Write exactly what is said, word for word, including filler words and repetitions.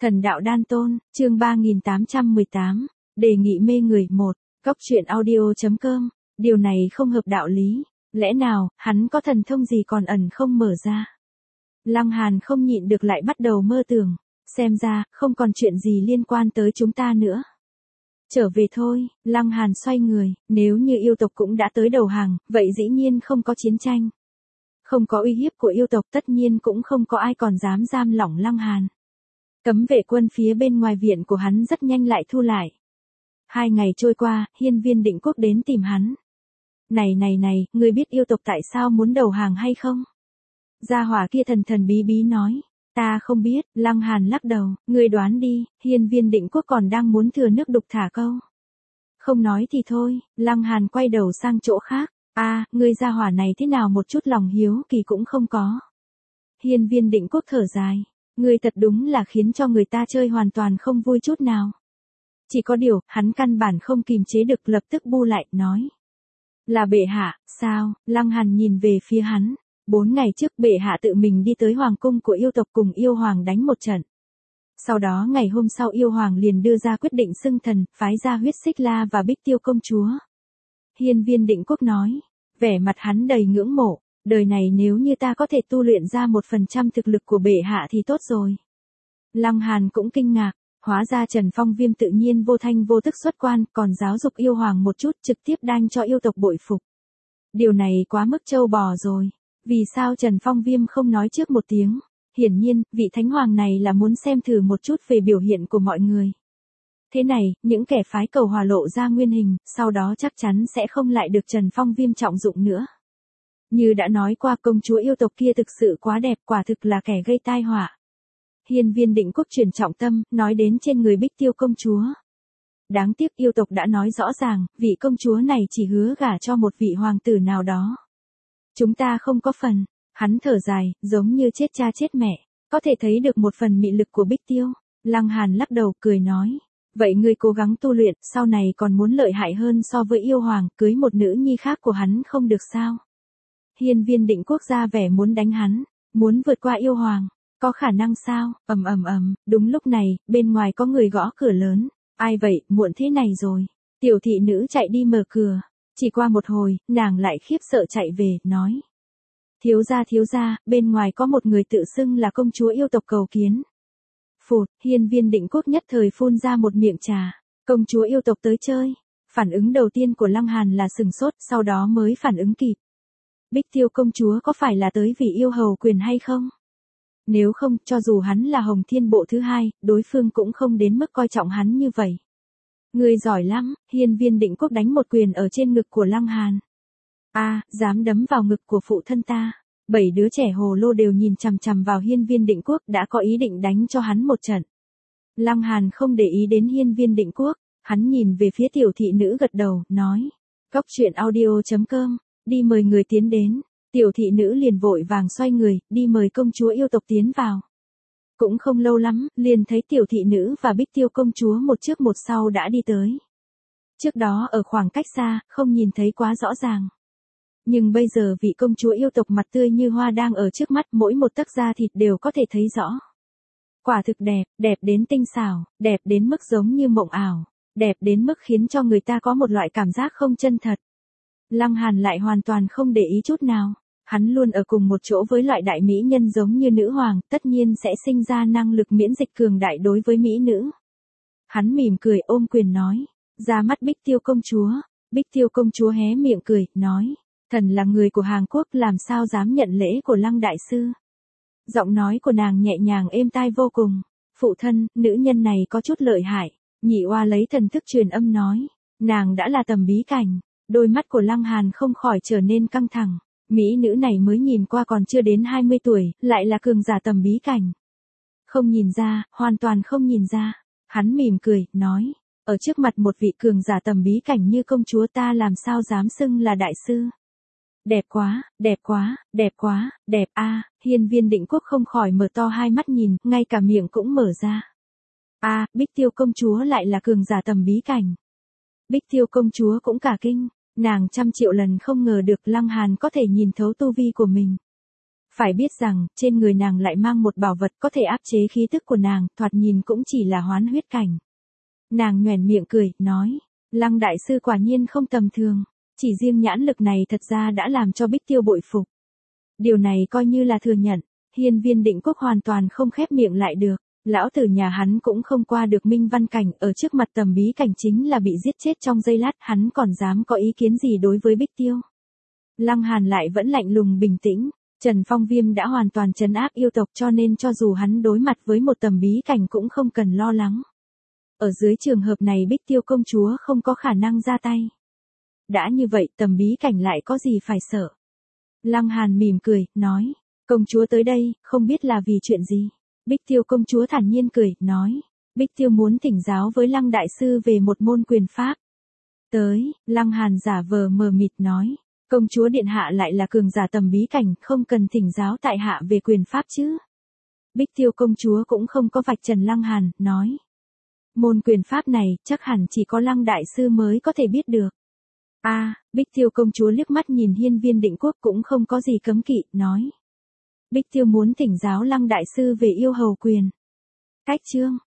Thần đạo đan tôn, chương ba nghìn tám trăm mười tám, đề nghị mê người một, góc truyện audio.com, điều này không hợp đạo lý, lẽ nào, hắn có thần thông gì còn ẩn không mở ra. Lăng Hàn không nhịn được lại bắt đầu mơ tưởng, xem ra, không còn chuyện gì liên quan tới chúng ta nữa. Trở về thôi, Lăng Hàn xoay người, nếu như yêu tộc cũng đã tới đầu hàng, vậy dĩ nhiên không có chiến tranh. Không có uy hiếp của yêu tộc tất nhiên cũng không có ai còn dám giam lỏng Lăng Hàn. Cấm vệ quân phía bên ngoài viện của hắn rất nhanh lại thu lại. Hai ngày trôi qua, Hiên Viên Định Quốc đến tìm hắn. Này này này, ngươi biết yêu tộc tại sao muốn đầu hàng hay không? Gia hỏa kia thần thần bí bí nói. Ta không biết, Lăng Hàn lắc đầu, ngươi đoán đi, Hiên Viên Định Quốc còn đang muốn thừa nước đục thả câu. Không nói thì thôi, Lăng Hàn quay đầu sang chỗ khác. A, à, ngươi gia hỏa này thế nào một chút lòng hiếu kỳ cũng không có. Hiên Viên Định Quốc thở dài. Ngươi thật đúng là khiến cho người ta chơi hoàn toàn không vui chút nào. Chỉ có điều, hắn căn bản không kìm chế được lập tức bu lại, nói. Là bệ hạ, sao? Lăng Hàn nhìn về phía hắn. Bốn ngày trước bệ hạ tự mình đi tới hoàng cung của yêu tộc cùng yêu hoàng đánh một trận. Sau đó ngày hôm sau yêu hoàng liền đưa ra quyết định xưng thần, phái ra Huyết Xích La và Bích Tiêu công chúa. Hiên Viên Định Quốc nói, vẻ mặt hắn đầy ngưỡng mộ. Đời này nếu như ta có thể tu luyện ra một phần trăm thực lực của bệ hạ thì tốt rồi. Lăng Hàn cũng kinh ngạc, hóa ra Trần Phong Viêm tự nhiên vô thanh vô tức xuất quan, còn giáo dục yêu hoàng một chút trực tiếp đanh cho yêu tộc bội phục. Điều này quá mức trâu bò rồi, vì sao Trần Phong Viêm không nói trước một tiếng, hiển nhiên, vị thánh hoàng này là muốn xem thử một chút về biểu hiện của mọi người. Thế này, những kẻ phái cầu hòa lộ ra nguyên hình, sau đó chắc chắn sẽ không lại được Trần Phong Viêm trọng dụng nữa. Như đã nói qua công chúa yêu tộc kia thực sự quá đẹp, quả thực là kẻ gây tai họa. Hiên Viên Định Quốc chuyển trọng tâm, nói đến trên người Bích Tiêu công chúa. Đáng tiếc yêu tộc đã nói rõ ràng, vị công chúa này chỉ hứa gả cho một vị hoàng tử nào đó. Chúng ta không có phần, hắn thở dài, giống như chết cha chết mẹ, có thể thấy được một phần mị lực của Bích Tiêu. Lăng Hàn lắc đầu cười nói, vậy ngươi cố gắng tu luyện, sau này còn muốn lợi hại hơn so với yêu hoàng, cưới một nữ nhi khác của hắn không được sao? Hiên Viên Định Quốc ra vẻ muốn đánh hắn, muốn vượt qua yêu hoàng, có khả năng sao? Ầm ầm ầm, đúng lúc này, bên ngoài có người gõ cửa lớn. Ai vậy, muộn thế này rồi. Tiểu thị nữ chạy đi mở cửa, chỉ qua một hồi, nàng lại khiếp sợ chạy về, nói: "Thiếu gia thiếu gia, bên ngoài có một người tự xưng là công chúa yêu tộc cầu kiến." Phụt, Hiên Viên Định Quốc nhất thời phun ra một miệng trà. Công chúa yêu tộc tới chơi. Phản ứng đầu tiên của Lăng Hàn là sừng sốt, sau đó mới phản ứng kịp. Bích Tiêu công chúa có phải là tới vì yêu hầu quyền hay không? Nếu không, cho dù hắn là Hồng Thiên Bộ thứ hai, đối phương cũng không đến mức coi trọng hắn như vậy. Ngươi giỏi lắm, Hiên Viên Định Quốc đánh một quyền ở trên ngực của Lăng Hàn. A, à, dám đấm vào ngực của phụ thân ta. Bảy đứa trẻ hồ lô đều nhìn chằm chằm vào Hiên Viên Định Quốc, đã có ý định đánh cho hắn một trận. Lăng Hàn không để ý đến Hiên Viên Định Quốc, hắn nhìn về phía tiểu thị nữ gật đầu, nói: "Góc truyện audio.com, đi mời người tiến đến." Tiểu thị nữ liền vội vàng xoay người, đi mời công chúa yêu tộc tiến vào. Cũng không lâu lắm, liền thấy tiểu thị nữ và Bích Tiêu công chúa một trước một sau đã đi tới. Trước đó ở khoảng cách xa, không nhìn thấy quá rõ ràng. Nhưng bây giờ vị công chúa yêu tộc mặt tươi như hoa đang ở trước mắt, mỗi một tấc da thịt đều có thể thấy rõ. Quả thực đẹp, đẹp đến tinh xảo, đẹp đến mức giống như mộng ảo, đẹp đến mức khiến cho người ta có một loại cảm giác không chân thật. Lăng Hàn lại hoàn toàn không để ý chút nào. Hắn luôn ở cùng một chỗ với loại đại mỹ nhân giống như nữ hoàng, tất nhiên sẽ sinh ra năng lực miễn dịch cường đại đối với mỹ nữ. Hắn mỉm cười ôm quyền nói, ra mắt Bích Tiêu công chúa. Bích Tiêu công chúa hé miệng cười, nói, thần là người của Hàn Quốc, làm sao dám nhận lễ của Lăng đại sư. Giọng nói của nàng nhẹ nhàng êm tai vô cùng. Phụ thân, nữ nhân này có chút lợi hại. Nhị oa lấy thần thức truyền âm nói, nàng đã là tầm bí cảnh. Đôi mắt của Lăng Hàn không khỏi trở nên căng thẳng. Mỹ nữ này mới nhìn qua còn chưa đến hai mươi tuổi, lại là cường giả tầm bí cảnh. Không nhìn ra, hoàn toàn không nhìn ra. Hắn mỉm cười, nói, ở trước mặt một vị cường giả tầm bí cảnh như công chúa ta làm sao dám xưng là đại sư. Đẹp quá, đẹp quá, đẹp quá, đẹp a. À, Hiên Viên Định Quốc không khỏi mở to hai mắt nhìn, ngay cả miệng cũng mở ra. A, à, Bích Tiêu công chúa lại là cường giả tầm bí cảnh. Bích Tiêu công chúa cũng cả kinh. Nàng trăm triệu lần không ngờ được Lăng Hàn có thể nhìn thấu tu vi của mình. Phải biết rằng, trên người nàng lại mang một bảo vật có thể áp chế khí tức của nàng, thoạt nhìn cũng chỉ là hoán huyết cảnh. Nàng nhoẻn miệng cười, nói, Lăng đại sư quả nhiên không tầm thường, chỉ riêng nhãn lực này thật ra đã làm cho Bích Tiêu bội phục. Điều này coi như là thừa nhận, Hiên Viên Định Quốc hoàn toàn không khép miệng lại được, lão tử nhà hắn cũng không qua được minh văn cảnh, ở trước mặt tầm bí cảnh chính là bị giết chết trong giây lát, hắn còn dám có ý kiến gì đối với Bích Tiêu. Lăng Hàn lại vẫn lạnh lùng bình tĩnh, Trần Phong Viêm đã hoàn toàn trấn áp yêu tộc cho nên cho dù hắn đối mặt với một tầm bí cảnh cũng không cần lo lắng. Ở dưới trường hợp này Bích Tiêu công chúa không có khả năng ra tay. Đã như vậy tầm bí cảnh lại có gì phải sợ. Lăng Hàn mỉm cười, nói, công chúa tới đây, không biết là vì chuyện gì. Bích Tiêu công chúa thản nhiên cười, nói, Bích Tiêu muốn thỉnh giáo với Lăng đại sư về một môn quyền pháp. Tới, Lăng Hàn giả vờ mờ mịt nói, công chúa điện hạ lại là cường giả tầm bí cảnh, không cần thỉnh giáo tại hạ về quyền pháp chứ. Bích Tiêu công chúa cũng không có vạch trần Lăng Hàn, nói, môn quyền pháp này chắc hẳn chỉ có Lăng đại sư mới có thể biết được. A, à, Bích Tiêu công chúa liếc mắt nhìn Hiên Viên Định Quốc cũng không có gì cấm kỵ, nói, Bích Tiêu muốn thỉnh giáo Lăng đại sư về yêu hầu quyền. Cách chương